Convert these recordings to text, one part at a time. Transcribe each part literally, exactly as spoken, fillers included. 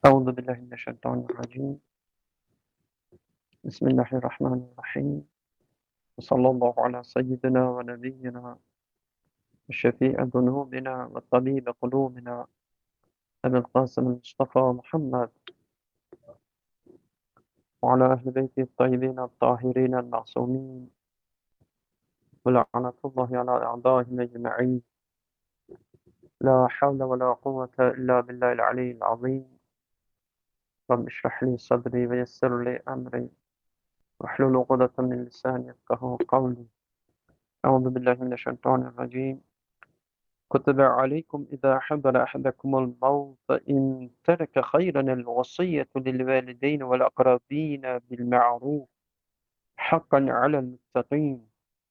أعوذ بالله من الشيطان الرجيم. بسم الله الرحمن الرحيم. وصلى الله على سيدنا ونبينا وشفيع ذنوبنا وطبيب قلوبنا أبي القاسم المصطفى محمد وعلى أهل بيته الطيبين الطاهرين المعصومين ولعنة الله على أعدائهم أجمعين. لا حول ولا قوة إلا بالله العلي العظيم. رب اشرح لي صدري ويسر لي أمري واحلل عقدة من لساني يفقهوا قولي. أعوذ بالله من الشيطان الرجيم. كتب عليكم إذا حضر أحدكم الموت إن ترك خيرا الوصية للوالدين والأقربين بالمعروف حقا على المتقين،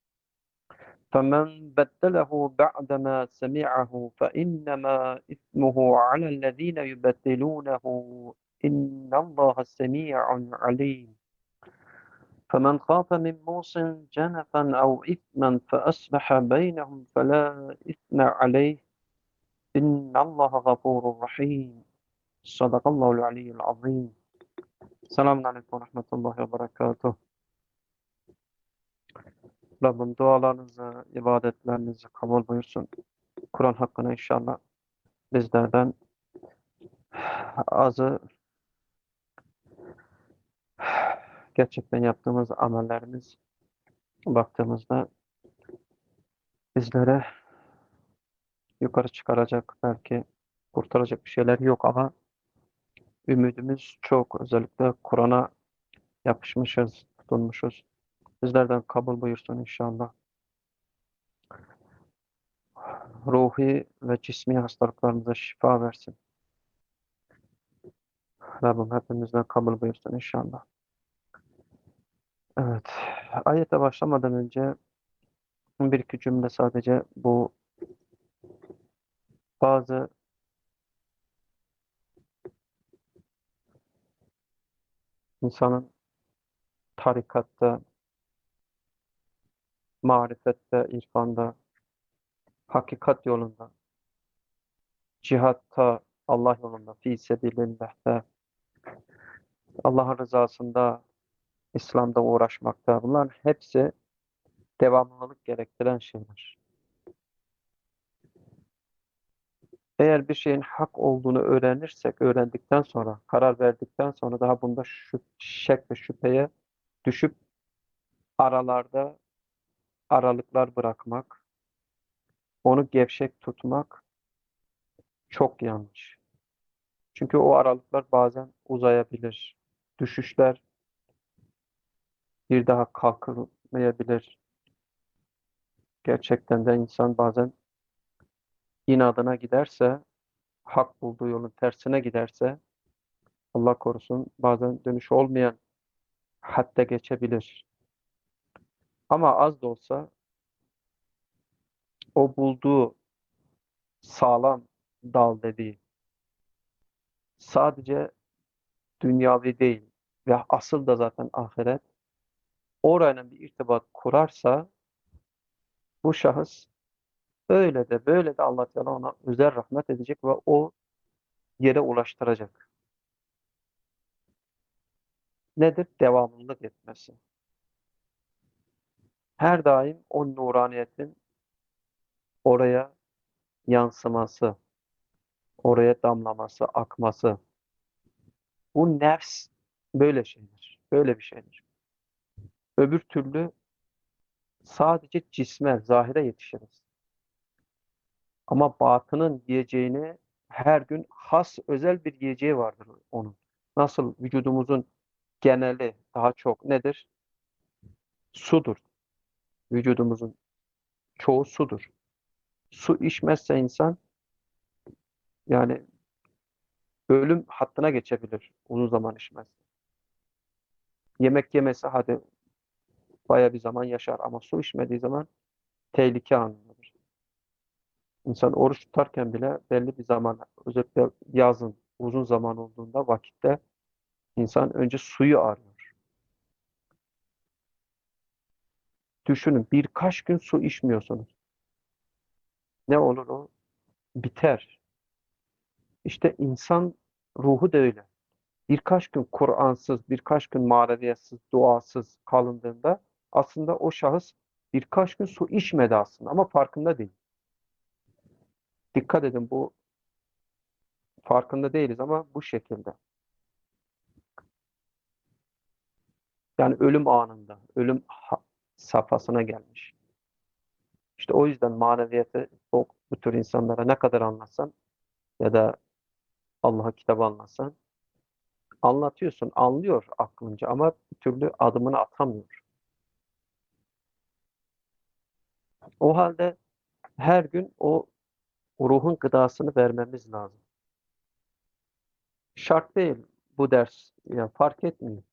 فمن بدله بعدما سمعه فإنما إثمه على الذين يبدلونه، إن الله سميع عليم. فمن خاف من موص جنفا أو إثما فأصلح بينهم فلا إثم عليه، إن الله غفور رحيم. Sadakallahu aliyyil azim. Selamun aleyküm ve rahmetullahi ve berekatuh. Rabbim dualarınızı, ibadetlerinizi kabul buyursun. Kur'an hakkında inşallah bizlerden azı gerçekten yaptığımız amellerimiz baktığımızda bizlere yukarı çıkaracak, belki kurtaracak bir şeyler yok ama ümidimiz çok. Özellikle Kur'an'a yapışmışız, tutunmuşuz. Bizlerden kabul buyursun inşallah. Ruhi ve cismi hastalıklarımıza şifa versin. Rabbim hepimizden kabul buyursun inşallah. Evet, ayete başlamadan önce bir iki cümle sadece bu bazı insanın tarikatta, marifette, irfanda, hakikat yolunda, cihatta, Allah yolunda, fi sebilillah'ta, Allah'ın rızasında, İslam'da uğraşmakta. Bunların hepsi devamlılık gerektiren şeyler. Eğer bir şeyin hak olduğunu öğrenirsek, öğrendikten sonra, karar verdikten sonra daha bunda şu şek ve şüpheye düşüp aralarda aralıklar bırakmak, onu gevşek tutmak çok yanlış. Çünkü o aralıklar bazen uzayabilir. Düşüşler bir daha kalkılmayabilir. Gerçekten de insan bazen inadına giderse, hak bulduğu yolun tersine giderse, Allah korusun bazen dönüş olmayan hadde geçebilir. Ama az da olsa o bulduğu sağlam dal dediği sadece dünyavi değil ve asıl da zaten ahiret, orayla bir irtibat kurarsa bu şahıs öyle de böyle de Allah Teala ona özel rahmet edecek ve o yere ulaştıracak. Nedir? Devamlılık etmesi. Her daim o nuraniyetin oraya yansıması, oraya damlaması, akması. Bu nefs böyle şeydir. Böyle bir şeydir. Öbür türlü sadece cisme, zahire yetişiriz. Ama batının yiyeceğini her gün has özel bir yiyeceği vardır onun. Nasıl vücudumuzun geneli daha çok nedir? Sudur. Vücudumuzun çoğu sudur. Su içmezse insan yani ölüm hattına geçebilir uzun zaman içmezse. Yemek yemese hadi baya bir zaman yaşar ama su içmediği zaman tehlike anıdır. İnsan oruç tutarken bile belli bir zaman, özellikle yazın uzun zaman olduğunda vakitte insan önce suyu arıyor. Düşünün birkaç gün su içmiyorsunuz. Ne olur o? Biter. İşte insan Ruhu da öyle. Birkaç gün Kur'ansız, birkaç gün maneviyatsız, duasız kalındığında aslında o şahıs birkaç gün su içmedi aslında ama farkında değil. Dikkat edin, bu farkında değiliz ama bu şekilde. Yani ölüm anında, ölüm ha- safhasına gelmiş. İşte o yüzden maneviyatı o, bu tür insanlara ne kadar anlatsan ya da Allah'a kitabı anlatsan anlatıyorsun, anlıyor aklınca ama bir türlü adımını atamıyor. O halde her gün o ruhun gıdasını vermemiz lazım. Şart değil bu ders, ya fark etmiyor.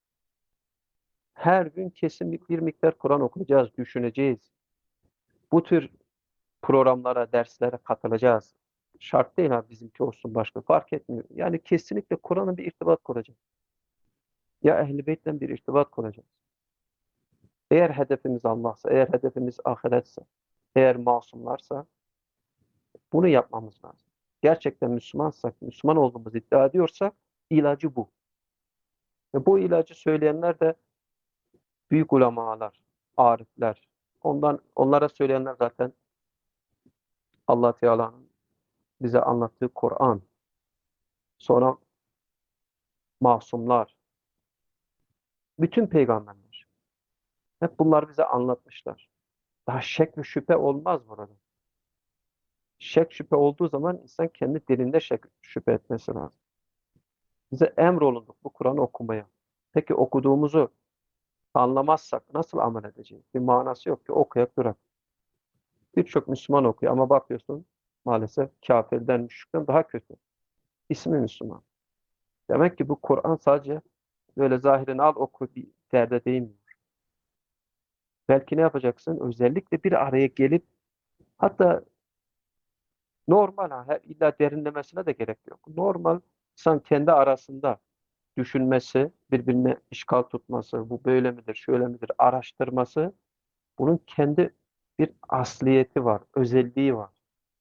Her gün kesin bir, bir miktar Kur'an okuyacağız, düşüneceğiz. Bu tür programlara, derslere katılacağız. Şart değil abi bizimki olsun başka fark etmiyor. Yani kesinlikle Kur'an'ın bir irtibat kuracağız. Ya Ehl-i Beyt'le bir irtibat kuracağız. Eğer hedefimiz Allah'sa, eğer hedefimiz ahiretse, eğer masumlarsa bunu yapmamız lazım. Gerçekten Müslümansak, Müslüman olduğumuzu iddia ediyorsak ilacı bu. Ve bu ilacı söyleyenler de büyük ulemalar, arifler. Ondan onlara söyleyenler zaten Allah Teala'nın bize anlattığı Kur'an. Sonra masumlar, bütün peygamberler. Hep bunlar bize anlatmışlar. Daha şek ve şüphe olmaz burada. Şek şüphe olduğu zaman insan kendi dilinde şek şüphe etmesi lazım. Bize emrolunduk bu Kur'an'ı okumaya. Peki okuduğumuzu anlamazsak nasıl amel edeceğiz? Bir manası yok ki okuyak durak. Birçok Müslüman okuyor ama bakıyorsun maalesef kafirden, müşrikten daha kötü. İsmi Müslüman. Demek ki bu Kur'an sadece böyle zahirini al oku bir derde değmiyor. Belki ne yapacaksın? Özellikle bir araya gelip hatta normal ha, her- illa derinlemesine de gerek yok. Normal insan kendi arasında düşünmesi, birbirine işgal tutması, bu böyle midir, şöyle midir araştırması, bunun kendi bir asliyeti var, özelliği var.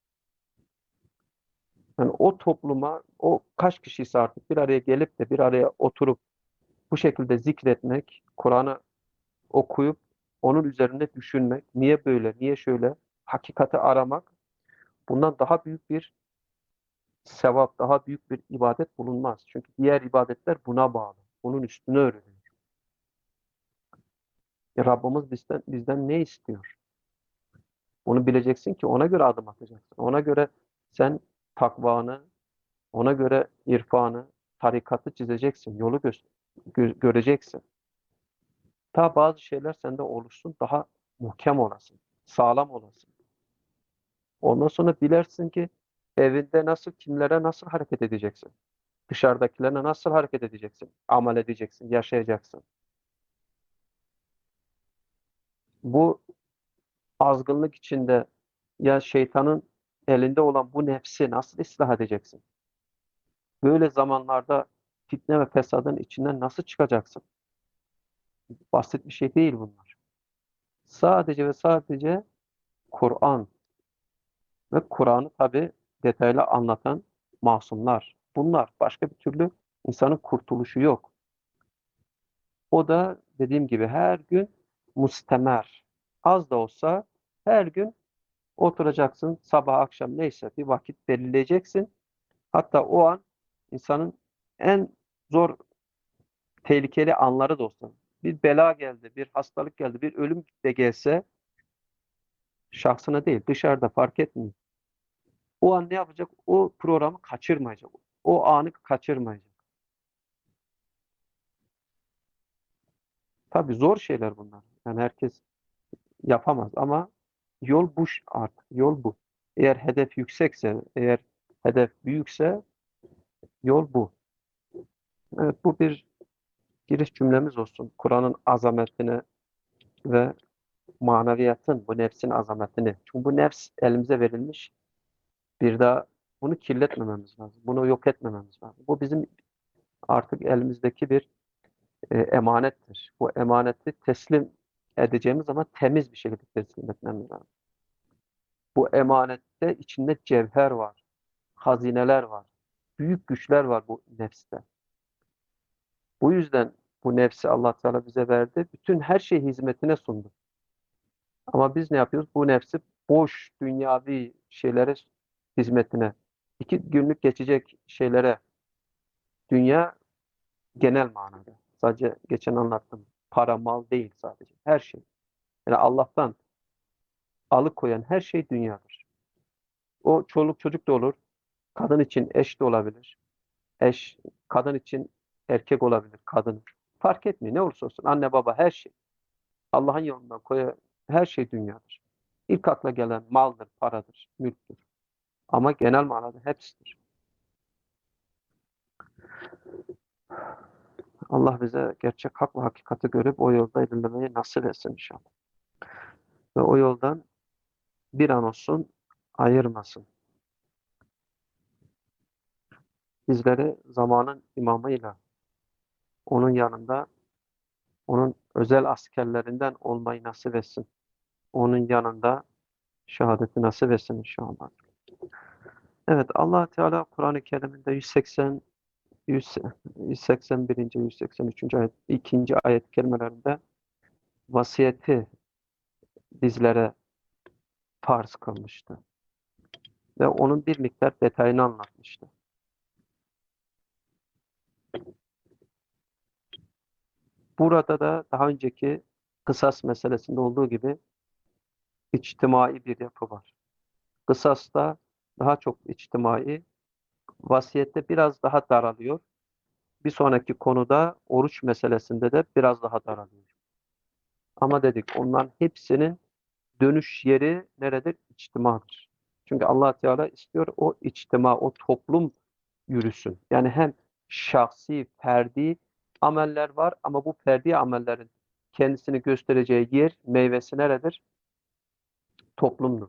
Yani o topluma, o kaç kişiyse artık bir araya gelip de bir araya oturup bu şekilde zikretmek, Kur'an'ı okuyup onun üzerinde düşünmek, niye böyle, niye şöyle, hakikati aramak, bundan daha büyük bir sevap, daha büyük bir ibadet bulunmaz. Çünkü diğer ibadetler buna bağlı. Bunun üstüne örülüyor. E Rabbimiz bizden, bizden ne istiyor? Onu bileceksin ki ona göre adım atacaksın. Ona göre sen takvanı, ona göre irfanı, tarikatı çizeceksin, yolu gö- gö- göreceksin. Ta bazı şeyler sende oluşsun, daha muhkem olasın, sağlam olasın. Ondan sonra bilersin ki evinde nasıl, kimlere nasıl hareket edeceksin. Dışarıdakilerine nasıl hareket edeceksin, amel edeceksin, yaşayacaksın. Bu azgınlık içinde ya şeytanın elinde olan bu nefsi nasıl ıslah edeceksin? Böyle zamanlarda fitne ve fesadın içinden nasıl çıkacaksın? Basit bir şey değil bunlar. Sadece ve sadece Kur'an ve Kur'an'ı tabii detaylı anlatan masumlar. Bunlar. Başka bir türlü insanın kurtuluşu yok. O da dediğim gibi her gün mustemer. Az da olsa her gün oturacaksın sabah akşam neyse bir vakit belirleyeceksin. Hatta o an insanın en zor tehlikeli anları da olsa bir bela geldi, bir hastalık geldi, bir ölüm de gelse şahsına değil dışarıda fark etmiyor. O an ne yapacak? O programı kaçırmayacak. O anı kaçırmayacak. Tabii zor şeyler bunlar. Yani herkes yapamaz ama yol bu ş- artık. Yol bu. Eğer hedef yüksekse, eğer hedef büyükse yol bu. Evet, bu bir giriş cümlemiz olsun. Kur'an'ın azametini ve maneviyatın, bu nefsin azametini. Çünkü bu nefs elimize verilmiş. Bir daha bunu kirletmememiz lazım. Bunu yok etmememiz lazım. Bu bizim artık elimizdeki bir e, emanettir. Bu emaneti teslim edeceğimiz zaman temiz bir şekilde teslim etmemiz lazım. Bu emanette içinde cevher var, hazineler var. büyük güçler var bu nefste. Bu yüzden bu nefsi Allah Teala bize verdi. Bütün her şey hizmetine sundu. Ama biz ne yapıyoruz? Bu nefsi boş dünyavi şeylere hizmetine, iki günlük geçecek şeylere, dünya genel manada. Sadece geçen anlattım. Para, mal değil sadece. Her şey. Yani Allah'tan alıkoyan her şey dünyadır. O çoluk çocuk da olur. Kadın için eş de olabilir. Eş, kadın için erkek olabilir. Kadın. Fark etmiyor. Ne olursa olsun. Anne baba her şey. Allah'ın yolundan koya her şey dünyadır. İlk akla gelen maldır, paradır, mülktür. Ama genel manada hepsidir. Allah bize gerçek hak ve hakikati görüp o yolda ilerlemeyi nasip etsin inşallah. Ve o yoldan bir an olsun ayırmasın. Bizleri zamanın imamıyla, onun yanında, onun özel askerlerinden olmayı nasip etsin. Onun yanında şehadeti nasip etsin inşallah. Evet, Allah Teala Kur'an-ı Kerim'inde yüz seksen, yüz, yüz seksen birinci. yüz seksen üçüncü ayet, ikinci ayet kelimelerinde vasiyeti bizlere farz kılmıştı. Ve onun bir miktar detayını anlatmıştı. Burada da daha önceki kısas meselesinde olduğu gibi içtimai bir yapı var. Kısasta daha çok içtimai, vasiyette biraz daha daralıyor. Bir sonraki konuda oruç meselesinde de biraz daha daralıyor. Ama dedik onların hepsinin dönüş yeri neredir? İçtimadır. Çünkü Allah Teala istiyor o içtima, o toplum yürüsün. Yani hem şahsi, ferdi ameller var ama bu ferdi amellerin kendisini göstereceği yer, meyvesi neredir? Toplumdur.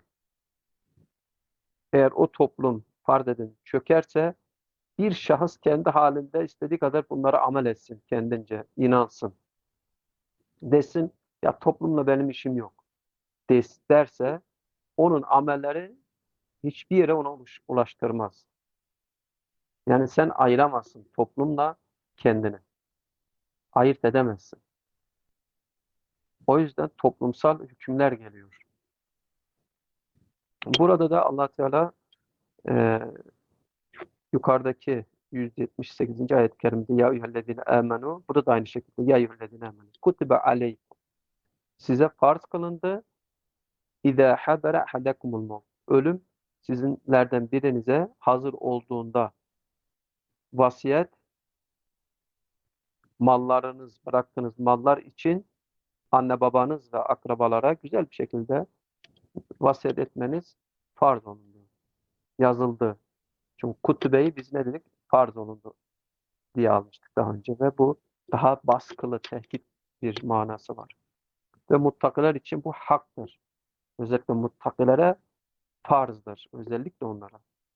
Eğer o toplum, farz edin, çökerse bir şahıs kendi halinde istediği kadar bunlara amel etsin kendince, inansın. Desin, ya toplumla benim işim yok des, derse onun amelleri hiçbir yere ona ulaştırmaz. Yani sen ayıramazsın toplumla kendini. Ayırt edemezsin. O yüzden toplumsal hükümler geliyor. Burada da Allah Teala e, yukarıdaki yüz yetmiş sekizinci ayet-i kerimede ya eyyühellezine amenu, burada da aynı şekilde ya eyyühellezine amenu kutibe aleykum, size farz kılındı İzâ hadara ahadakumul mevt, ölüm sizinlerden birinize hazır olduğunda vasiyet, mallarınız, bıraktığınız mallar için anne babanız ve akrabalara güzel bir şekilde vasiyet etmeniz farz olundu. Yazıldı. Çünkü kutubeyi biz ne dedik? Farz olundu diye almıştık daha önce ve bu daha baskılı, tehdit bir manası var. Ve muttakiler için bu haktır. Özellikle muttakilere farzdır. Özellikle onlara.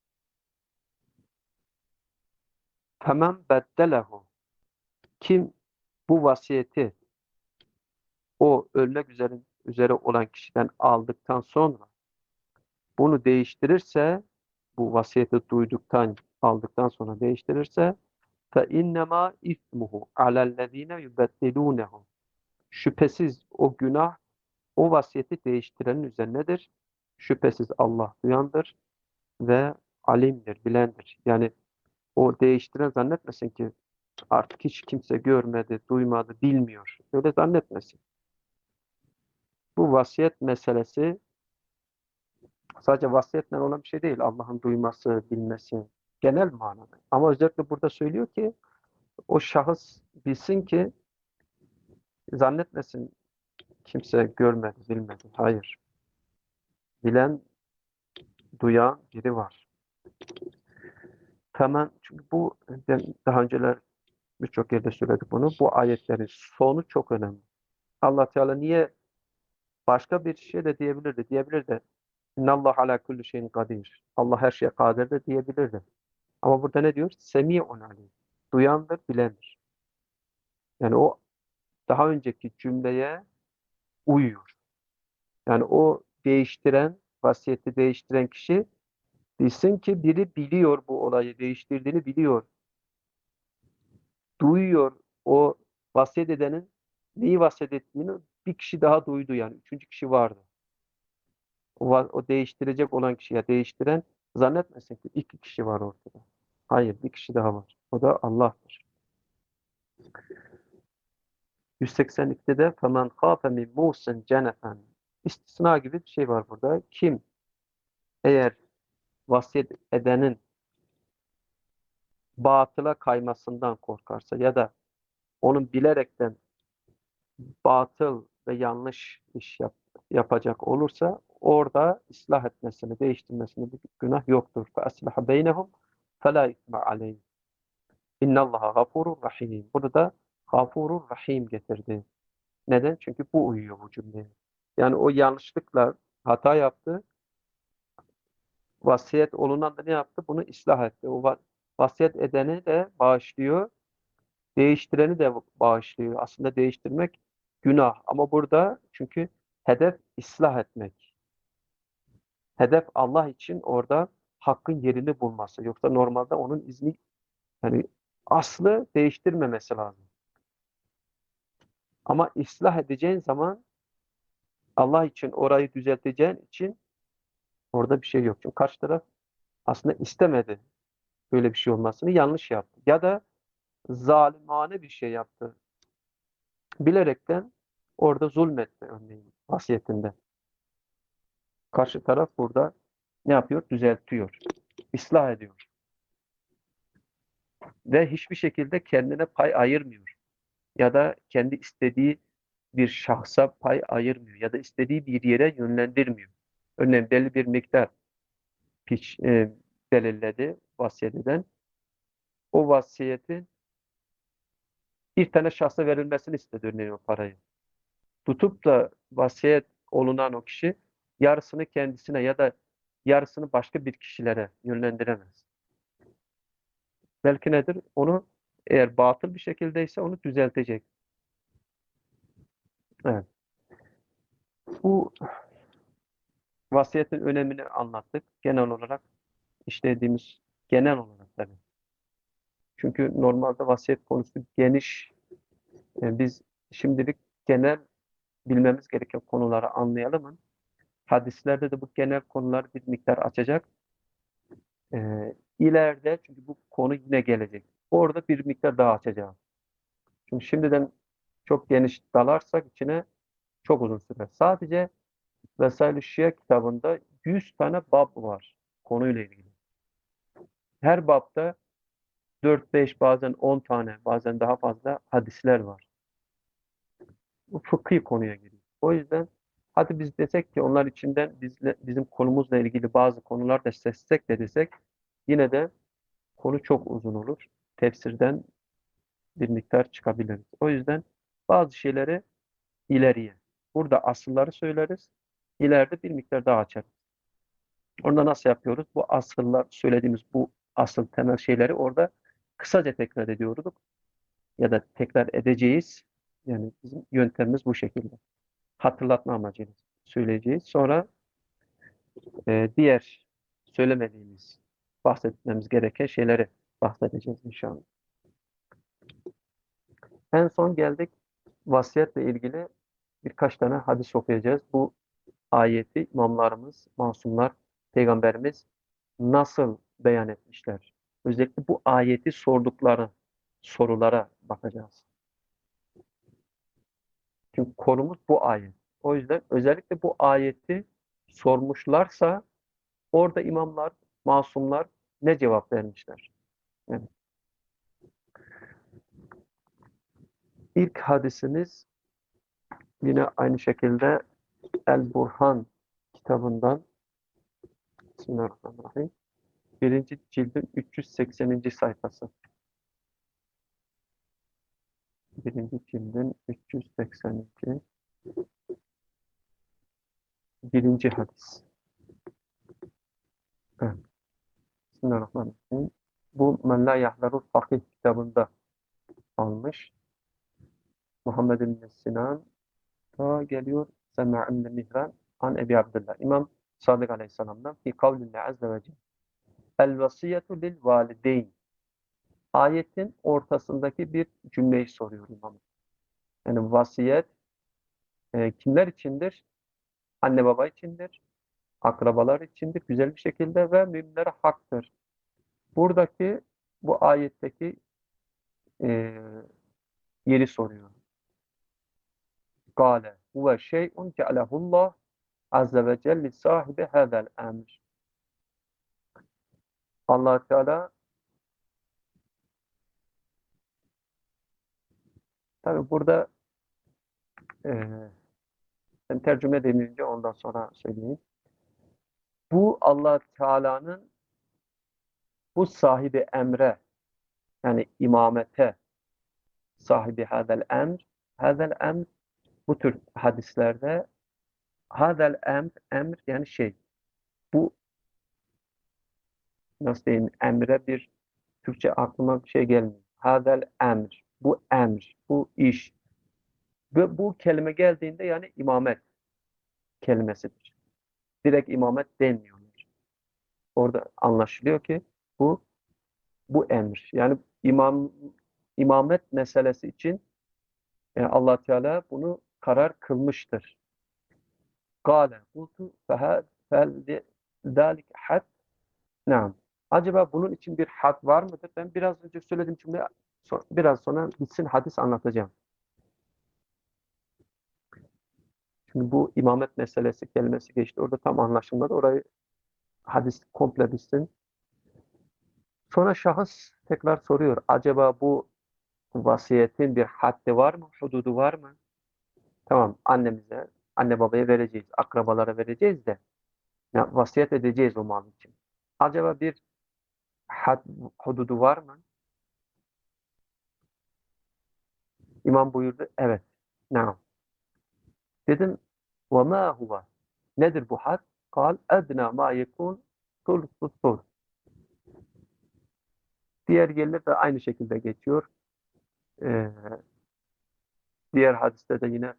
Femen beddelehu, kim bu vasiyeti o ölmek üzere, üzere olan kişiden aldıktan sonra bunu değiştirirse, bu vasiyeti duyduktan, aldıktan sonra değiştirirse fe innema ismuhu alellezine yubeddilunehu, şüphesiz o günah o vasiyeti değiştirenin üzerinedir. Şüphesiz Allah duyandır ve alimdir, bilendir. Yani o değiştiren zannetmesin ki artık hiç kimse görmedi, duymadı, bilmiyor. Öyle zannetmesin. Bu vasiyet meselesi sadece vasiyetle olan bir şey değil. Allah'ın duyması, bilmesi genel manada. Ama özellikle burada söylüyor ki o şahıs bilsin ki, zannetmesin kimse görmedi, bilmedi. Hayır. Bilen, duyan biri var. Hemen, çünkü bu, ben daha önceler birçok yerde söyledik bunu. Bu ayetlerin sonu çok önemli. Allah Teala niye başka bir şey de diyebilirdi. Diyebilirdi. İnnallah ala kulli şeyin kadir. Allah her şeye kadirdir diyebilirdi. Ama burada ne diyor? Semi'un alim. Duyandır, bilendir. Yani o daha önceki cümleye uyuyor. Yani o değiştiren, vasiyeti değiştiren kişi Bilsin ki biri biliyor bu olayı değiştirdiğini biliyor. Duyuyor o vasiyet edenin neyi vasiyet ettiğini bir kişi daha duydu yani. Üçüncü kişi vardı. O, va- o değiştirecek olan kişi ya değiştiren zannetmesin ki iki kişi var ortada. Hayır bir kişi daha var. O da Allah'tır. yüz seksen ikide de فَمَنْ خَافَ مِنْ مُوسٍ جَنَفًا İstisna gibi bir şey var burada. Kim eğer vasiyet edenin batıla kaymasından korkarsa ya da onun bilerekten batıl ve yanlış iş yap, yapacak olursa orada ıslah etmesini, değiştirmesini bir günah yoktur. فَأَصْلَحَ بَيْنَهُمْ فَلَا اِثْمَ عَلَيْهِ اِنَّ اللّٰهَ غَفُورٌ رَحِيمٌ Burada gafurur rahim getirdi. Neden? Çünkü bu uyuyor bu cümleye. Yani o yanlışlıkla hata yaptı. Vasiyet olunan da ne yaptı? Bunu ıslah etti. O va- vasiyet edeni de bağışlıyor. Değiştireni de bağışlıyor. Aslında değiştirmek günah. Ama burada çünkü hedef ıslah etmek. Hedef Allah için orada hakkın yerini bulması. Yoksa normalde onun izni yani aslı değiştirmemesi lazım. Ama ıslah edeceğin zaman Allah için orayı düzelteceğin için orada bir şey yok. Çünkü karşı taraf aslında istemedi böyle bir şey olmasını, yanlış yaptı. Ya da zalimane bir şey yaptı. Bilerekten orada zulmetti örneğin vasiyetinde. Karşı taraf burada ne yapıyor? Düzeltiyor. İslah ediyor. Ve hiçbir şekilde kendine pay ayırmıyor. Ya da kendi istediği bir şahsa pay ayırmıyor. Ya da istediği bir yere yönlendirmiyor. Örneğin belli bir miktar piç, e, belirledi vasiyet eden. O vasiyetin bir tane şahsa verilmesini istedi örneğin o parayı. Tutup da vasiyet olunan o kişi yarısını kendisine ya da yarısını başka bir kişilere yönlendiremez. Belki nedir? Onu eğer batıl bir şekildeyse onu düzeltecek. Evet. Bu vasiyetin önemini anlattık. Genel olarak işlediğimiz genel olarak tabii. Çünkü normalde vasiyet konusu geniş. Yani biz şimdilik genel bilmemiz gereken konuları anlayalım. Hadislerde de bu genel konular bir miktar açacak. Ee, ileride çünkü bu konu yine gelecek. Orada bir miktar daha açacağım. Çünkü şimdiden çok geniş dalarsak içine çok uzun sürer. Sadece Vesail-i Şia kitabında yüz tane bab var konuyla ilgili. Her babda dört beş bazen on tane bazen daha fazla hadisler var. Bu fıkhi konuya giriyor. O yüzden hadi biz desek ki onlar içinden bizle, bizim konumuzla ilgili bazı konular da seçsek de desek yine de konu çok uzun olur. Tefsirden bir miktar çıkabiliriz. O yüzden bazı şeyleri ileriye. Burada asılları söyleriz. İleride bir miktar daha açarız. Orada nasıl yapıyoruz? Bu asıllar söylediğimiz bu asıl temel şeyleri orada kısaca tekrar ediyorduk ya da tekrar edeceğiz. Yani bizim yöntemimiz bu şekilde. Hatırlatma amacıyla söyleyeceğiz. Sonra e, diğer söylemediğimiz, bahsetmemiz gereken şeyleri bahsedeceğiz inşallah. En son geldik vasiyetle ilgili birkaç tane hadis okuyacağız. Bu ayeti imamlarımız, masumlar, peygamberimiz nasıl beyan etmişler? Özellikle bu ayeti sordukları sorulara bakacağız. Çünkü konumuz bu ayet. O yüzden özellikle bu ayeti sormuşlarsa orada imamlar, masumlar ne cevap vermişler? Yani ilk hadisimiz yine aynı şekilde El-Burhan kitabından Bismillahirrahmanirrahim. Birinci cildin üç yüz sekseninci sayfası. Birinci cildin üç yüz seksen iki. Birinci hadis. Evet. Bismillahirrahmanirrahim. Bu Men La Yahlarul Fakih kitabında almış. Muhammed bin Sinan ta geliyor. Sema ibn Mihran an Ebi Abdullah. İmam Sadık Aleyhisselam'dan fi kavlillah azze ve celle. El vasiyetu lil valideyn. Ayetin ortasındaki bir cümleyi soruyor imam. Yani vasiyet e, kimler içindir? Anne baba içindir, akrabalar içindir güzel bir şekilde ve müminlere haktır. Buradaki bu ayetteki e, yeri soruyor. Kale huve şey'un cealehullah azze ve celle sahibi hadal emr. Allah Teala tabi burada e, ben tercüme demeyince ondan sonra söyleyeyim. Bu Allah Teala'nın bu sahibi emre yani imamete sahibi hadal emr hadal emr bu tür hadislerde hadal emr emr yani şey bu nasıl diyeyim emre bir Türkçe aklıma bir şey gelmiyor. Hadal emr bu emr bu iş bu, bu kelime geldiğinde yani imamet kelimesidir. Direkt imamet denmiyorlar. Orada anlaşılıyor ki bu bu emir. Yani imam imamet meselesi için e, Allah Teala bunu karar kılmıştır. Kâle kultu fehâzâlike had Naam. Acaba bunun için bir had var mıdır? Ben biraz önce söylediğim cümle biraz sonra bitsin hadis anlatacağım. Şimdi bu imamet meselesi kelimesi geçti. Orada tam anlaşılmadı. Orayı hadis komple bitsin. Sonra şahıs tekrar soruyor. Acaba bu vasiyetin bir haddi var mı? Hududu var mı? Tamam annemize, anne babaya vereceğiz. Akrabalara vereceğiz de ya, vasiyet edeceğiz o mal için. Acaba bir had, hududu var mı? İmam buyurdu. Evet. Naam. Dedim وَمَا هُوَ Nedir bu had? Kal edna ma yekun sulhu sulh. Diğer yerler de aynı şekilde geçiyor. Ee, diğer hadiste de yine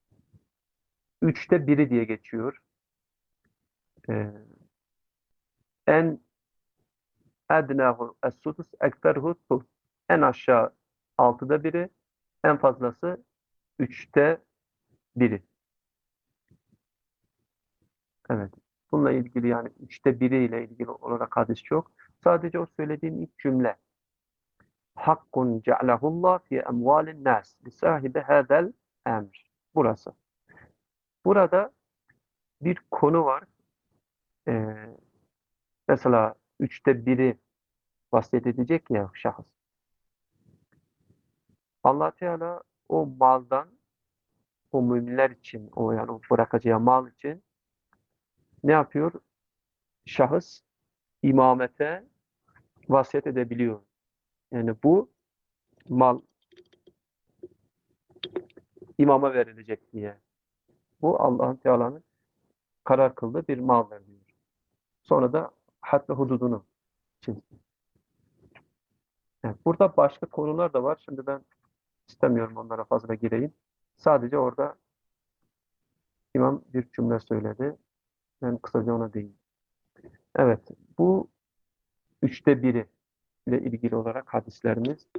üçte biri diye geçiyor. Ee, en ednahu es-sudus ekterhu sulh. En aşağı altıda biri, en fazlası üçte biri. Evet. Bununla ilgili yani üçte biri ile ilgili olarak hadis çok. Sadece o söylediğim ilk cümle. Hakkun ce'lehullah fi emvalin nas. Lisahibi hadel emr. Burası. Burada bir konu var. Ee, mesela üçte biri vasiyet edecek ya şahıs. Allah Teala o maldan o müminler için, o yani o bırakacağı mal için ne yapıyor? Şahıs imamete vasiyet edebiliyor. Yani bu mal imama verilecek diye. Bu Allah Teala'nın karar kıldığı bir maldır diyor. Sonra da had ve hududunu çizdi. Yani burada başka konular da var. Şimdi ben istemiyorum onlara fazla gireyim. Sadece orada imam bir cümle söyledi. Ben kısaca ona değineyim. Evet, bu üçte biri ile ilgili olarak hadislerimiz.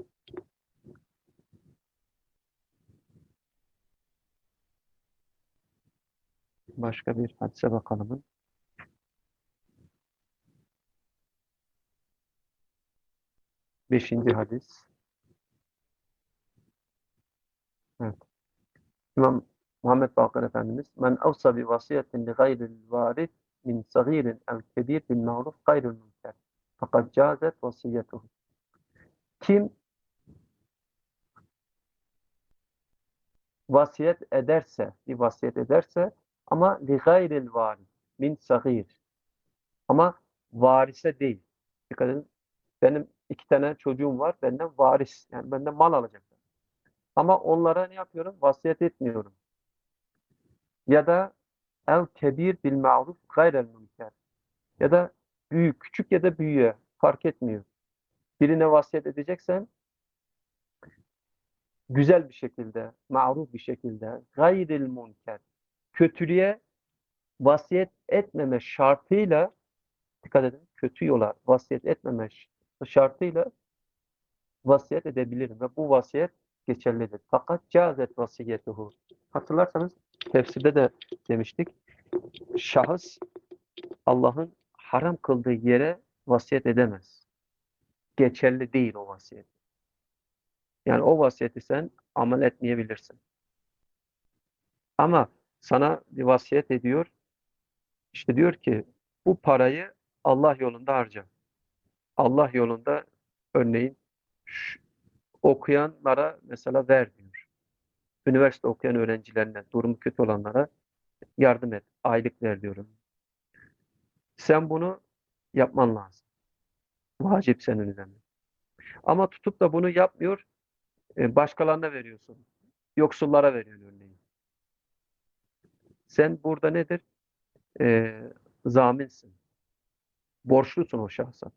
Başka bir hadise bakalım. Beşinci hadis. Evet. İmam Muhammed Bakır Efendimiz men avsa bi vasiyetin li gayril varis min sagirin ev kebir bil ma'ruf gayril münker. Fakat cazet vasiyetuhu. Kim vasiyet ederse, bir vasiyet ederse ama li gayril varis min sagir. Ama varise değil. Dikkat edin. Benim iki tane çocuğum var. Benden varis. Yani benden mal alacaklar. Ama onlara ne yapıyorum? Vasiyet etmiyorum. Ya da ev kebir bil ma'ruf gayrel münker. Ya da büyük, küçük ya da büyüğe fark etmiyor. Birine vasiyet edeceksen güzel bir şekilde, ma'ruf bir şekilde, gayril münker. Kötülüğe vasiyet etmeme şartıyla dikkat edin, kötü yola vasiyet etmeme şartıyla vasiyet edebilirim ve bu vasiyet geçerlidir. Fakat cazet vasiyetuhu. Hatırlarsanız tefsirde de demiştik. Şahıs Allah'ın haram kıldığı yere vasiyet edemez. Geçerli değil o vasiyet. Yani o vasiyeti sen amel etmeyebilirsin. Ama sana bir vasiyet ediyor. İşte diyor ki bu parayı Allah yolunda harca. Allah yolunda örneğin şu- okuyanlara mesela ver diyor. Üniversite okuyan öğrencilerine, durumu kötü olanlara yardım et. Aylık ver diyorum. Sen bunu yapman lazım. Vacip senin üzerine. Ama tutup da bunu yapmıyor, e, başkalarına veriyorsun. Yoksullara veriyorsun örneğin. Sen burada nedir? E, zaminsin. Borçlusun o şahsa.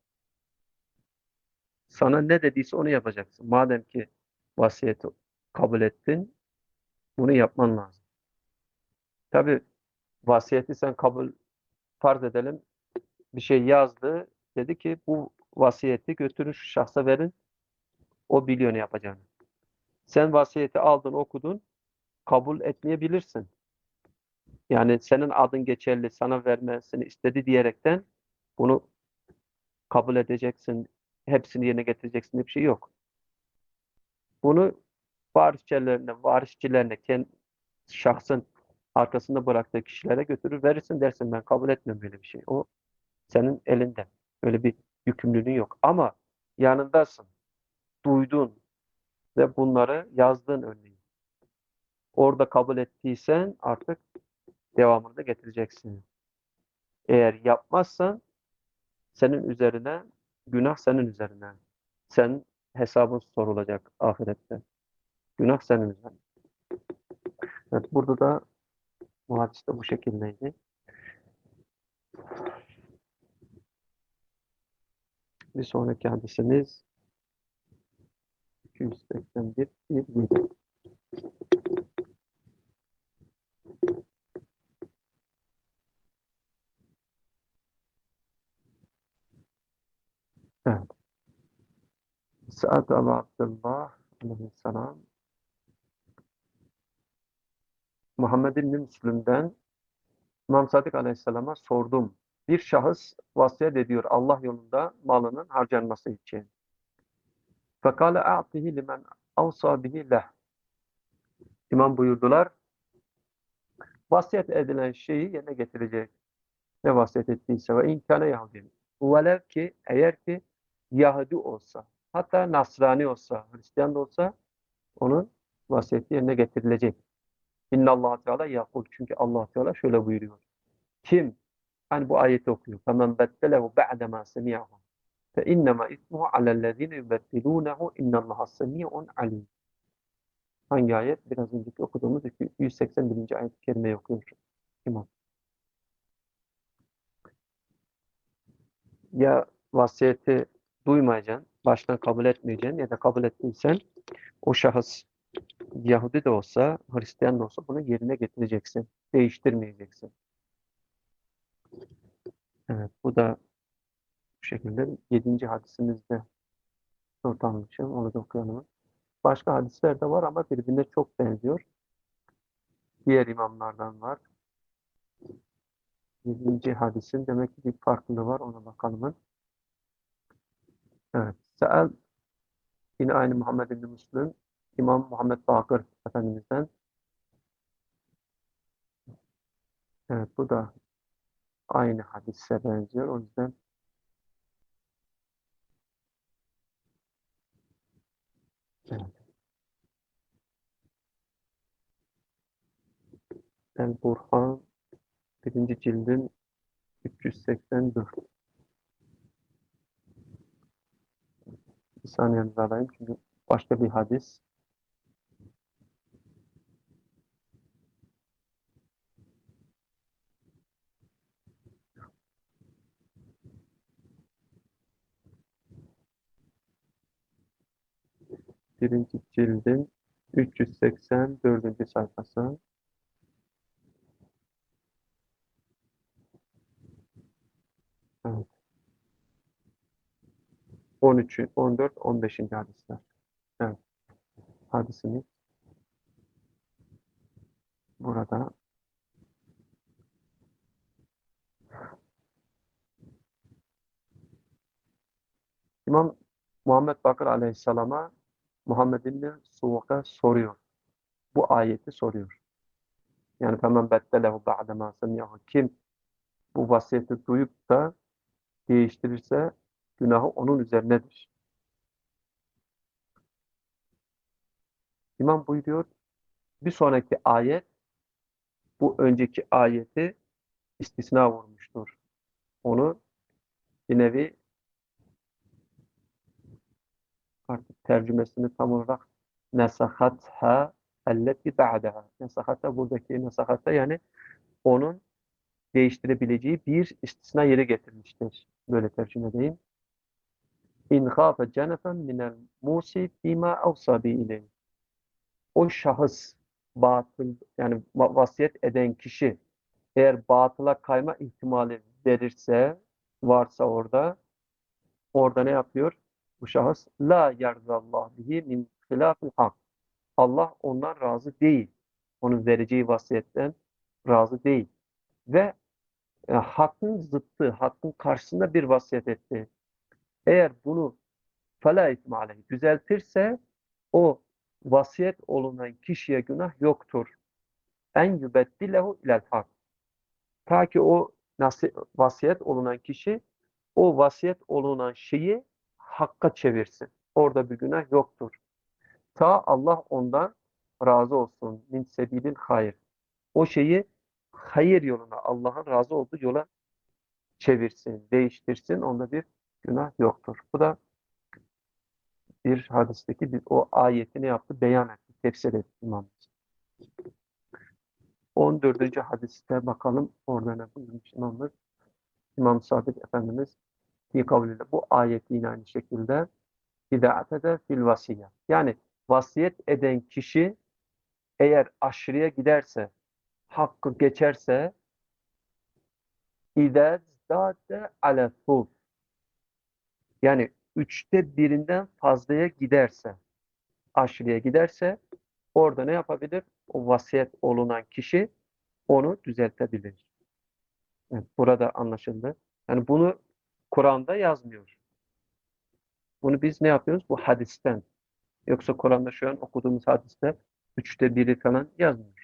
Sana ne dediyse onu yapacaksın. Madem ki vasiyeti kabul ettin, bunu yapman lazım. Tabii vasiyeti sen kabul farz edelim. Bir şey yazdı. Dedi ki bu vasiyeti götürün şu şahsa verin. O biliyor ne yapacağını. Sen vasiyeti aldın, okudun. Kabul etmeyebilirsin. Yani senin adın geçerli, sana vermesini istedi diyerekten bunu kabul edeceksin, hepsini yerine getireceksin diye bir şey yok. Bunu varisçilerine, varisçilerine, kendi şahsın arkasında bıraktığı kişilere götürür verirsin dersin ben kabul etmiyorum böyle bir şey. O senin elinde. Öyle bir yükümlülüğün yok. Ama yanındasın, duydun ve bunları yazdın örneğin. Orada kabul ettiysen artık devamını da getireceksin. Eğer yapmazsan senin üzerine, günah senin üzerine. Sen hesabın sorulacak ahirette. Günah senin üzerine. Evet, burada da bu hadis de bu şekildeydi. Bir sonraki hadisimiz iki yüz seksen bir yedi. Evet. Sa'ad Ebu Abdullah aleyhisselam Muhammed İbni Müslüm'den İmam Sadık aleyhisselama sordum. Bir şahıs vasiyet ediyor Allah yolunda malının harcanması için. Fekale a'tihi limen avsa bihi leh. İmam buyurdular. Vasiyet edilen şeyi yerine getirecek. Ne vasiyet ettiyse ve inkâne Yahudi. Velev ki eğer ki Yahudi olsa, hatta Nasrani olsa, Hristiyan da olsa onun vasiyeti yerine getirilecek. İnnallâhu Teala yakul. Çünkü Allah Teala şöyle buyuruyor. Kim hani bu ayeti okuyor. فَمَنْ بَدَّلَهُ بَعْدَ مَا سَمِعَهُ فَاِنَّمَا اِثْمُهُ عَلَى الَّذ۪ينَ يُبَدِّلُونَهُ اِنَّ اللّٰهَ سَمِيعٌ عَلِيمٌ. Hangi ayet? Biraz önceki okuduğumuz yüz seksen birinci ayet-i kerimeyi okuyor İmam. Ya vasiyeti duymayacaksın, baştan kabul etmeyeceksin ya da kabul ettiysen o şahıs Yahudi de olsa, Hristiyan da olsa bunu yerine getireceksin. Değiştirmeyeceksin. Evet, bu da bu şekilde yedinci hadisimizde not almışım. Onu da okuyalım. Başka hadisler de var ama birbirine çok benziyor. Diğer imamlardan var. Yedinci hadisin demek ki bir farklılığı var. Ona bakalım. Evet. Seal yine aynı Muhammed bin Müslüm İmam Muhammed Bakır Efendimiz'den. Evet, bu da aynı hadise benziyor. O yüzden evet. El Burhan birinci cildin üç yüz seksen dört. Bir saniyenizi alayım çünkü başka bir hadis. Birinci cildin üç yüz seksen dördüncü sayfası. Evet. on üç, on dört, on beşinci hadisler. Evet. Hadisimiz burada. İmam Muhammed Bakır Aleyhisselam'a Muhammed İbni Suvaka soruyor. Bu ayeti soruyor. Yani فَمَنْ بَدَّلَهُ بَعْدَ مَا سَمِعَهُ Kim bu vasiyeti duyup da değiştirirse günahı onun üzerinedir. İmam buyuruyor, bir sonraki ayet bu önceki ayeti istisna vurmuştur. Onu bir nevi artık tercümesini tam olarak nesahatha elleti ba'daha. Nesahatha buradaki nesahatha yani onun değiştirebileceği bir istisna yeri getirmiştir. Böyle tercüme edeyim. İn khâfe cenefen minel musi fîmâ avsâ bi O şahıs batıl yani vasiyet eden kişi eğer batıla kayma ihtimali verirse varsa orada orada ne yapıyor? Bu şahıs la yardallah bihi min hilafil hak. Allah ondan razı değil. Onun vereceği vasiyetten razı değil. Ve e, hakkın zıttı, hakkın karşısında bir vasiyet etti. Eğer bunu fela itme aleyh düzeltirse o vasiyet olunan kişiye günah yoktur. En yübeddilehu ilel hak. Ta ki o vasiyet olunan kişi o vasiyet olunan şeyi hakka çevirsin. Orada bir günah yoktur. Ta Allah ondan razı olsun. Min sebilin hayır. O şeyi hayır yoluna, Allah'ın razı olduğu yola çevirsin, değiştirsin. Onda bir günah yoktur. Bu da bir hadisteki bir, o ayetini yaptı, beyan etti, tefsir etti İmam. on dördüncü hadiste bakalım. Orada ne buyurmuş İmamımız? İmam Sadık Efendimiz fi kavliyle bu ayeti yine aynı şekilde İdâ'atede fil vasiyye. Yani vasiyet eden kişi eğer aşırıya giderse, hakkı geçerse İdâ zâde ale sulh. Yani üçte birinden fazlaya giderse, aşırıya giderse orada ne yapabilir? O vasiyet olunan kişi onu düzeltebilir. Evet, burada anlaşıldı. Yani bunu Kur'an'da yazmıyor. Bunu biz ne yapıyoruz? Bu hadisten. Yoksa Kur'an'da şu an okuduğumuz hadiste üçte biri falan yazmıyor.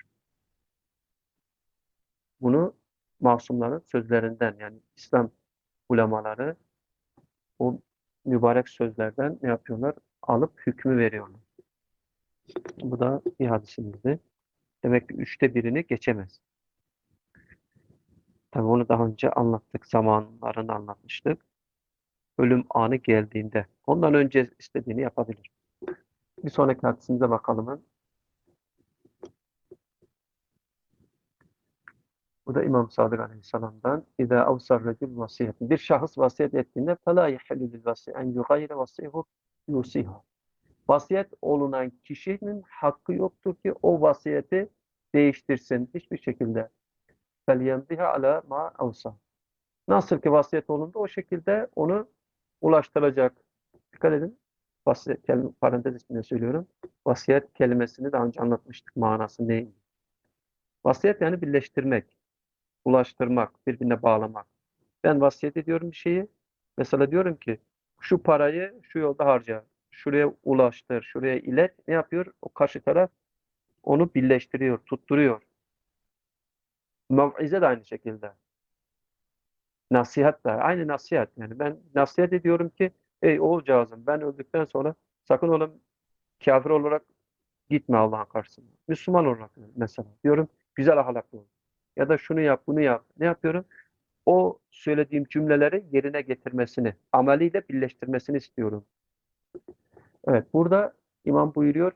Bunu masumların sözlerinden yani İslam ulemaları o mübarek sözlerden ne yapıyorlar? Alıp hükmü veriyorlar. Bu da bir hadisimizdi. Demek ki üçte birini geçemez. Tabii onu daha önce anlattık. Zamanlarını anlatmıştık. Ölüm anı geldiğinde. Ondan önce istediğini yapabilir. Bir sonraki hadisimize bakalım. Bu da İmam Sadık Aleyhisselam'dan. İzâ avsar recül vasiyetin. Bir şahıs vasiyet ettiğinde فَلَا يَحِلُّ لِلْوَسِيَ اَنْ يُغَيْرَ وَصِيهُ يُوصِيهُ. Vasiyet olunan kişinin hakkı yoktur ki o vasiyeti değiştirsin hiçbir şekilde. فَلْيَمْضِهَ عَلَى مَا أَوْصَى. Nasıl ki vasiyet olundu o şekilde onu ulaştıracak. Dikkat edin. Vasiyet, kelime, parantez içinde söylüyorum. Vasiyet kelimesini daha önce anlatmıştık manası neydi? Vasiyet yani birleştirmek, ulaştırmak, birbirine bağlamak. Ben vasiyet ediyorum bir şeyi. Mesela diyorum ki şu parayı şu yolda harca. Şuraya ulaştır, şuraya ilet. Ne yapıyor? O karşı taraf onu birleştiriyor, tutturuyor. Mev'ize de aynı şekilde. Nasihat da. Aynı nasihat. Yani ben nasihat ediyorum ki ey oğulcağızım ben öldükten sonra sakın oğlum kafir olarak gitme Allah'ın karşısına. Müslüman olarak mesela. Diyorum güzel ahlaklı ol. Ya da şunu yap, bunu yap. Ne yapıyorum? O söylediğim cümleleri yerine getirmesini, ameliyle birleştirmesini istiyorum. Evet, burada İmam buyuruyor,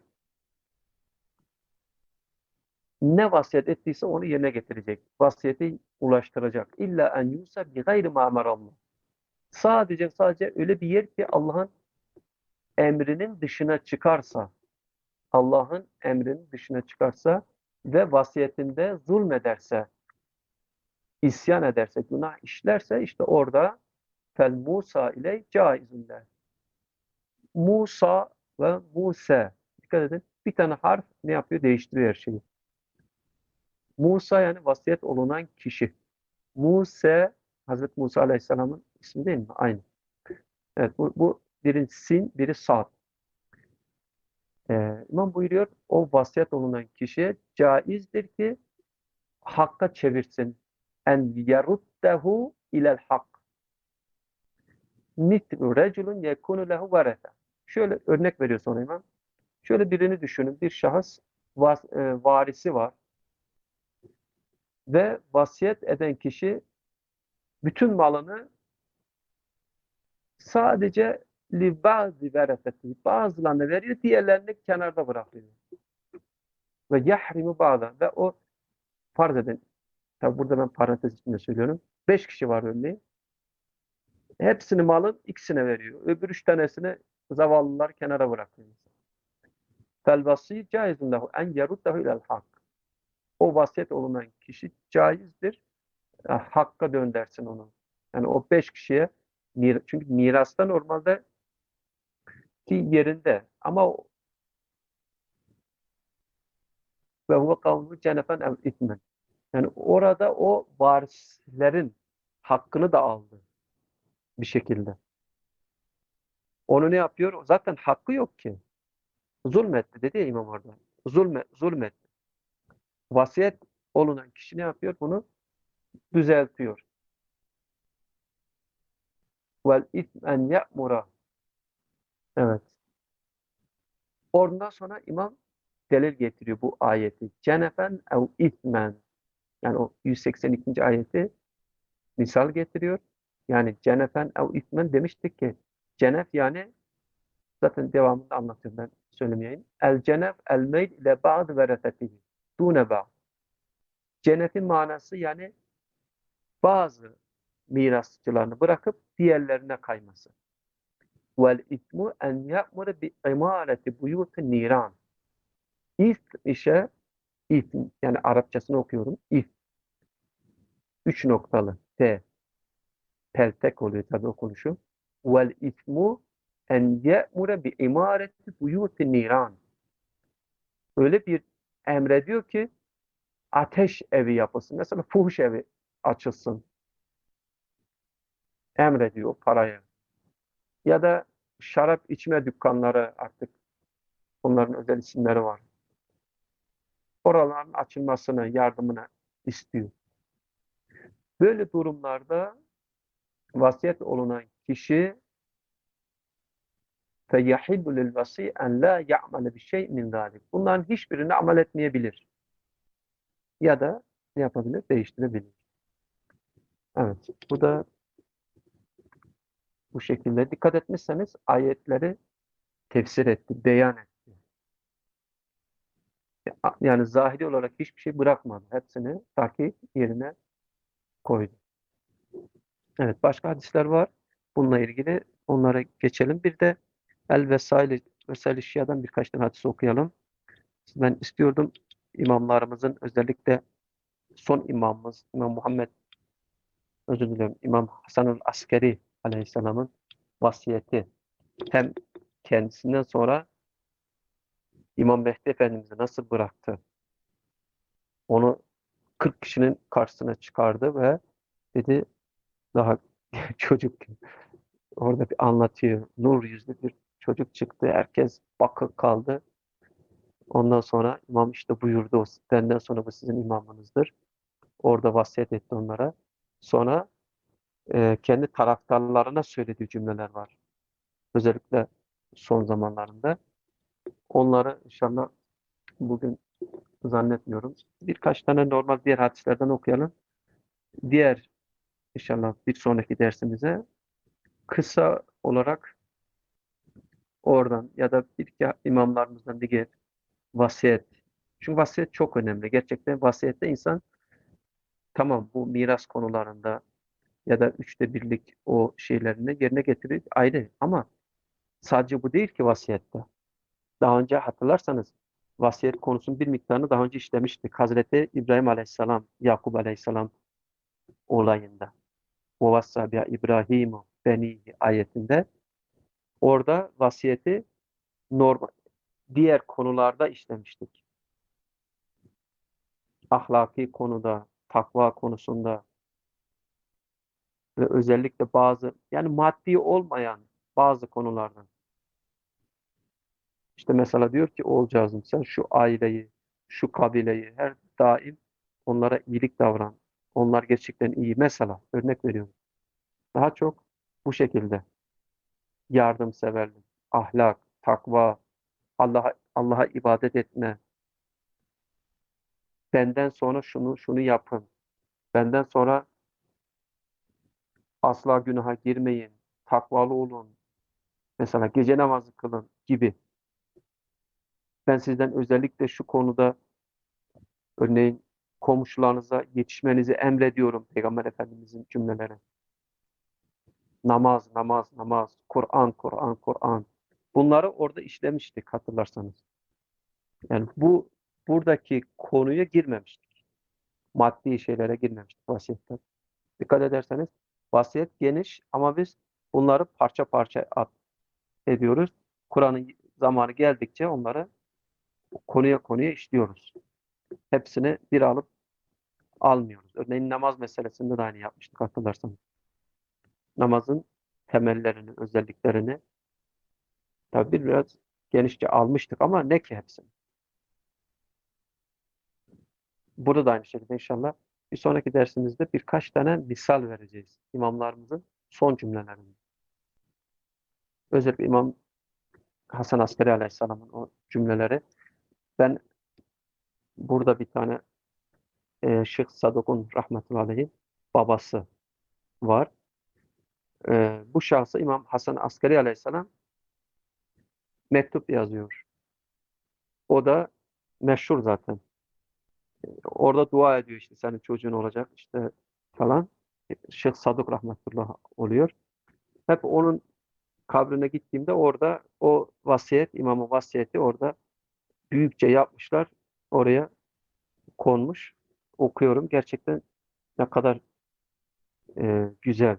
ne vasiyet ettiyse onu yerine getirecek. Vasiyeti ulaştıracak. İlla en yusa bi gayri ma'marallah. Sadece sadece öyle bir yer ki Allah'ın emrinin dışına çıkarsa, Allah'ın emrinin dışına çıkarsa ve vasiyetinde zulmederse, isyan ederse, günah işlerse işte orada Fel Musa ile caizunler. Musa ve Muse. Dikkat edin. Bir tane harf ne yapıyor? Değiştiriyor her şeyi. Musa yani vasiyet olunan kişi. Muse, Hazreti Musa Aleyhisselam'ın ismi değil mi? Aynı. Evet, bu, bu biri sin, biri sad. Ee, İmam buyuruyor, o vasiyet olunan kişiye caizdir ki hakka çevirsin. En yeruddehu ilel hak. Mitlu reculun yekunu lehu varete. Şöyle örnek veriyor sonra İmam. Şöyle birini düşünün. Bir şahıs vas, e, varisi var ve vasiyet eden kişi bütün malını sadece li bazı vereseti, bazılarına veriyor, diğerlerini kenarda bırakıyor. Ve yahrimu bağda ve o farz edin. Tabi burada ben parantez içinde söylüyorum. Beş kişi var örneğin. Hepsini malın ikisine veriyor. Öbür üç tanesini zavallılar kenara bırakıyor. Fel vasi caizun lehu en yeruddehu ilel hak. O vasiyet olunan kişi caizdir. Ya, hakka döndersin onu. Yani o beş kişiye mir çünkü mirasta normalde ki yerinde ama o- ve huve kavlu cenefen ev itmen. Yani orada o varislerin hakkını da aldı bir şekilde. Onu ne yapıyor? Zaten hakkı yok ki. Zulmetti dedi ya İmam orada. Zulme, zulmetti. Vasiyet olunan kişi ne yapıyor? Bunu düzeltiyor. Vel itmen ya'mura. Evet. Oradan sonra İmam delil getiriyor bu ayeti. Cenefen ev itmen. Yani o yüz seksen ikinci ayeti misal getiriyor. Yani cenefen ev itmen demiştik ki cenef yani zaten devamında anlatıyorum ben söylemeyeyim. El cenef el meyl ile ba'd veresetihi. Dune ba'd. Cenefin manası yani bazı mirasçılarını bırakıp diğerlerine kayması. Vel ismu en ya'muru bi imareti buyutin niran. İsm işe ism yani Arapçasını okuyorum. İsm üç noktalı T peltek oluyor tabii okunuşu. Vel ismu en ya'muru bi imareti buyutin niran. Öyle bir emrediyor ki ateş evi yapılsın. Mesela fuhuş evi açılsın. Emrediyor paraya. Ya da şarap içme dükkanları artık onların özel isimleri var. Oraların açılmasını, yardımını istiyor. Böyle durumlarda vasiyet olunan kişi فَيَحِلُّ لِلْوَصِيِّ اَنْ لَا يَعْمَلَ بِشَيْءٍ مِنْ ذَٰلِكَ. Bunların hiçbirini amel etmeyebilir. Ya da ne yapabilir? Değiştirebilir. Evet. Bu da bu şekilde. Dikkat etmişseniz ayetleri tefsir etti, beyan etti. Yani zahiri olarak hiçbir şey bırakmadı. Hepsini takip yerine koydu. Evet. Başka hadisler var. Bununla ilgili onlara geçelim. Bir de El Vesail Vesail-i Şia'dan birkaç tane hadis okuyalım. Ben istiyordum imamlarımızın özellikle son imamımız İmam Muhammed özür diliyorum İmam Hasanül Askeri Aleyhisselam'ın vasiyeti hem kendisinden sonra İmam Mehdi Efendimiz'i nasıl bıraktı? Onu kırk kişinin karşısına çıkardı ve dedi daha çocuk orada bir anlatıyor. Nur yüzlü bir çocuk çıktı. Herkes bakık kaldı. Ondan sonra imam işte buyurdu o benden sonra bu sizin imamınızdır. Orada vasiyet etti onlara. Sonra e, kendi taraftarlarına söylediği cümleler var. Özellikle son zamanlarında. Onları inşallah bugün zannetmiyorum. Birkaç tane normal diğer hadislerden okuyalım. Diğer inşallah bir sonraki dersimize kısa olarak oradan ya da bir iki imamlarımızdan diğer vasiyet. Çünkü vasiyet çok önemli. Gerçekten vasiyette insan tamam bu miras konularında ya da üçte birlik o şeylerini yerine getirir ayrı. Ama sadece bu değil ki vasiyette. Daha önce hatırlarsanız vasiyet konusunun bir miktarını daha önce işlemiştik. Hazreti İbrahim Aleyhisselam, Yakup Aleyhisselam olayında. وَوَصَّى بِهَا İbrahimu benihi ayetinde orada vasiyeti normal diğer konularda işlemiştik. Ahlaki konuda, takva konusunda ve özellikle bazı yani maddi olmayan bazı konularda. İşte mesela diyor ki Oğulcağızım sen şu aileyi, şu kabileyi her daim onlara iyilik davran. Onlar gerçekten iyi. Mesela örnek veriyorum. Daha çok bu şekilde yardımseverlik, ahlak, takva, Allah'a Allah'a ibadet etme. Benden sonra şunu şunu yapın. Benden sonra asla günaha girmeyin. Takvalı olun. Mesela gece namazı kılın gibi. Ben sizden özellikle şu konuda örneğin komşularınıza yetişmenizi emrediyorum Peygamber Efendimizin cümleleri. Namaz, namaz, namaz, Kur'an, Kur'an, Kur'an. Bunları orada işlemiştik hatırlarsanız. Yani bu buradaki konuya girmemiştik. Maddi şeylere girmemiştik vasiyette. Dikkat ederseniz vasiyet geniş ama biz bunları parça parça at ediyoruz. Kur'an'ın zamanı geldikçe onları konuya konuya işliyoruz. Hepsini bir alıp almıyoruz. Örneğin namaz meselesinde de aynı yapmıştık hatırlarsanız. Namazın temellerini, özelliklerini tabii biraz genişçe almıştık ama ne ki hepsini. Burada da aynı şekilde inşallah bir sonraki dersimizde birkaç tane misal vereceğiz. İmamlarımızın son cümlelerini. Özellikle İmam Hasan Askeri Aleyhisselam'ın o cümleleri. Ben burada bir tane e, Şeyh Saduk'un rahmetullahi aleyhi babası var. E, bu şahsa İmam Hasan Askeri Aleyhisselam mektup yazıyor. O da meşhur zaten. Orada dua ediyor işte senin çocuğun olacak işte falan. Şeyh Saduk rahmetullah oluyor. Hep onun kabrine gittiğimde orada o vasiyet, imamın vasiyeti orada büyükçe yapmışlar. Oraya konmuş. Okuyorum. Gerçekten ne kadar e, güzel.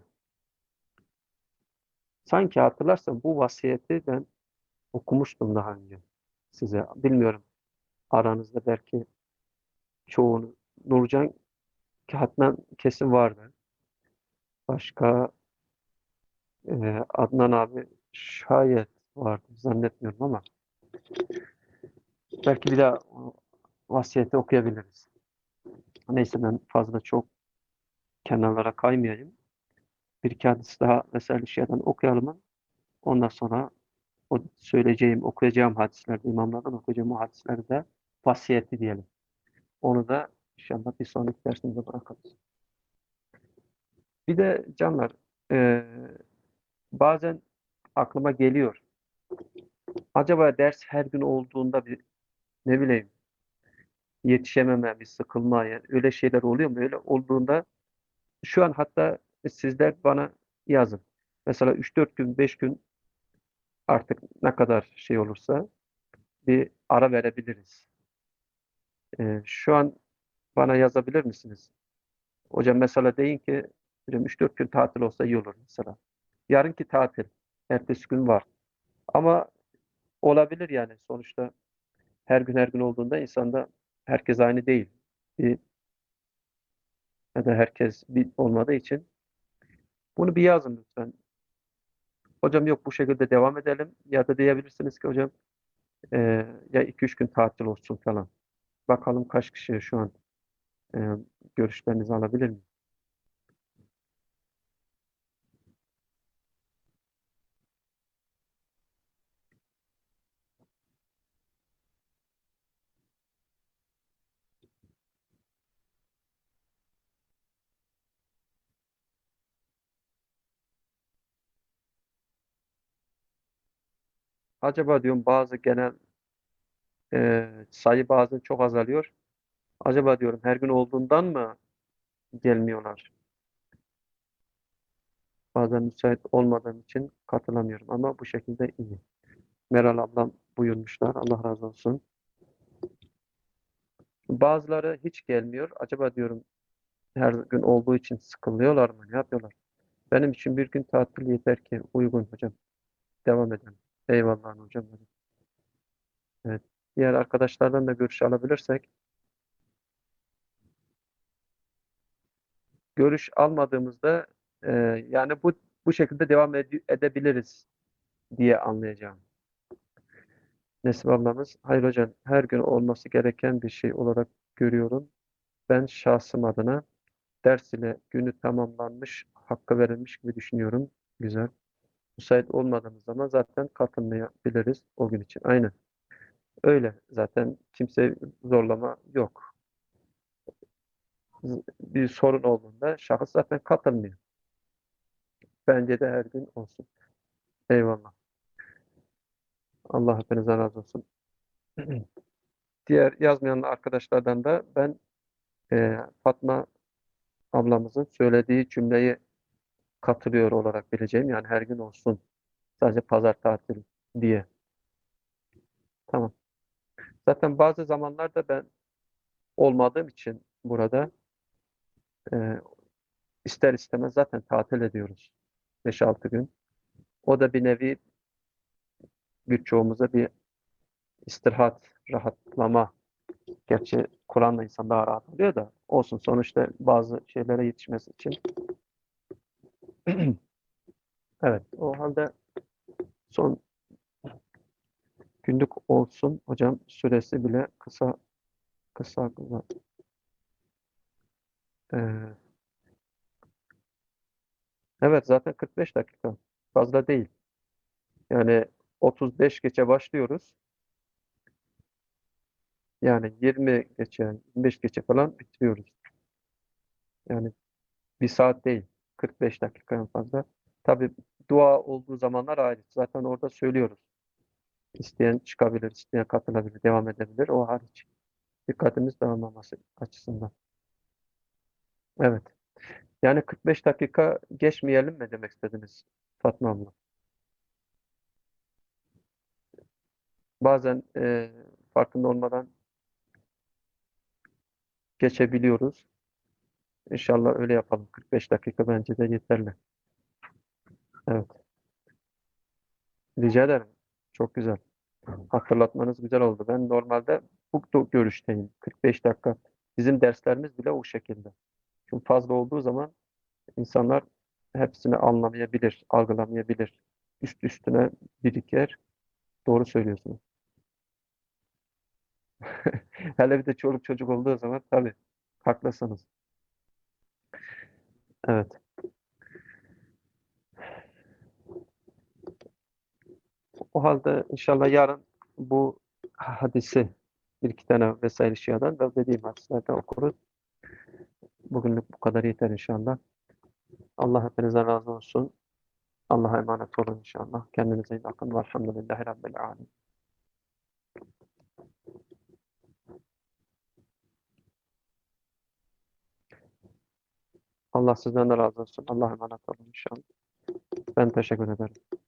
Sanki hatırlarsam bu vasiyeti ben okumuştum daha önce size. Bilmiyorum. Aranızda belki çoğunu Nurcan Kağıtman kesin vardı. Başka e, Adnan abi şayet vardı. Zannetmiyorum ama belki bir daha o vasiyeti okuyabiliriz. Neyse ben fazla çok kenarlara kaymayayım. Bir iki hadis daha mesela şeyden okuyalım. Ondan sonra o söyleyeceğim, okuyacağım hadislerde, imamlardan okuyacağım o hadislerde vasiyeti diyelim. Onu da inşallah bir sonraki dersimize bırakalım. Bir de canlar, e, bazen aklıma geliyor. Acaba ders her gün olduğunda bir ne bileyim yetişememe, bir sıkılma yani öyle şeyler oluyor mu? Öyle olduğunda şu an hatta sizler bana yazın. Mesela üç dört gün, beş gün artık ne kadar şey olursa bir ara verebiliriz. E, şu an bana yazabilir misiniz? Hocam mesela deyin ki hocam üç dört gün tatil olsa iyi olur mesela. Yarınki tatil. Ertesi gün var. Ama olabilir yani sonuçta her gün her gün olduğunda insanda herkes aynı değil. Bir, ya da herkes bir olmadığı için bunu bir yazın lütfen. Hocam yok bu şekilde devam edelim ya da diyebilirsiniz ki hocam e, ya iki üç gün tatil olsun falan. Bakalım kaç kişi şu an e, görüşlerinizi alabilir miyim? Acaba diyorum bazı genel e, sayı bazen çok azalıyor. Acaba diyorum her gün olduğundan mı gelmiyorlar? Bazen müsait olmadığım için katılamıyorum ama bu şekilde iyi. Meral ablam buyurmuşlar. Allah razı olsun. Bazıları hiç gelmiyor. Acaba diyorum her gün olduğu için sıkılıyorlar mı? Ne yapıyorlar? Benim için bir gün tatil yeter ki uygun hocam. Devam edelim. Eyvallah hocam. Evet. Diğer arkadaşlardan da görüş alabilirsek. Görüş almadığımızda e, yani bu bu şekilde devam ede- edebiliriz diye anlayacağım. Nesip ablamız, hayır hocam her gün olması gereken bir şey olarak görüyorum. Ben şahsım adına ders ile günü tamamlanmış, hakkı verilmiş gibi düşünüyorum. Güzel. Müsait olmadığımız zaman zaten katılmayabiliriz o gün için. Aynen. Öyle. Zaten kimse zorlama yok. Z- Bir sorun olduğunda şahıs zaten katılmıyor. Bence de her gün olsun. Eyvallah. Allah hepinizden razı olsun. Diğer yazmayan arkadaşlardan da ben e, Fatma ablamızın söylediği cümleyi katılıyor olarak bileceğim. Yani her gün olsun. Sadece pazar tatil diye. Tamam. Zaten bazı zamanlarda ben olmadığım için burada e, ister istemez zaten tatil ediyoruz. beş altı gün. O da bir nevi birçoğumuza bir istirahat, rahatlama. Gerçi Kur'an'la insan daha rahat oluyor da olsun. Sonuçta bazı şeylere yetişmesi için. Evet. O halde son günlük olsun hocam süresi bile kısa kısa kısa. Ee, evet zaten kırk beş dakika fazla değil. Yani otuz beş geçe başlıyoruz. Yani yirmi geçe, yirmi beş geçe falan bitiriyoruz. Yani bir saat değil. kırk beş dakika en fazla. Tabii dua olduğu zamanlar hariç. Zaten orada söylüyoruz. İsteyen çıkabilir, isteyen katılabilir, devam edebilir. O hariç. Dikkatimiz dağılmaması açısından. Evet. Yani kırk beş dakika geçmeyelim mi demek istediniz Fatma abla? Bazen e, farkında olmadan geçebiliyoruz. İnşallah öyle yapalım. kırk beş dakika bence de yeterli. Evet. Rica ederim. Çok güzel. Hatırlatmanız güzel oldu. Ben normalde bu do- görüşteyim. kırk beş dakika. Bizim derslerimiz bile o şekilde. Çünkü fazla olduğu zaman insanlar hepsini anlamayabilir, algılamayabilir. Üst üstüne biriker. Doğru söylüyorsunuz. Hele bir de çoluk çocuk olduğu zaman tabii haklısınız. Evet. O halde inşallah yarın bu hadisi bir iki tane vesaire şiadan da dediğim hadislerden okuruz. Bugünlük bu kadar yeter inşallah. Allah hepinizden razı olsun. Allah'a emanet olun inşallah. Kendinize iyi bakın. Velhamdülillahi Rabbil alemin. Allah sizden de razı olsun. Allah'a emanet olun inşallah. Ben teşekkür ederim.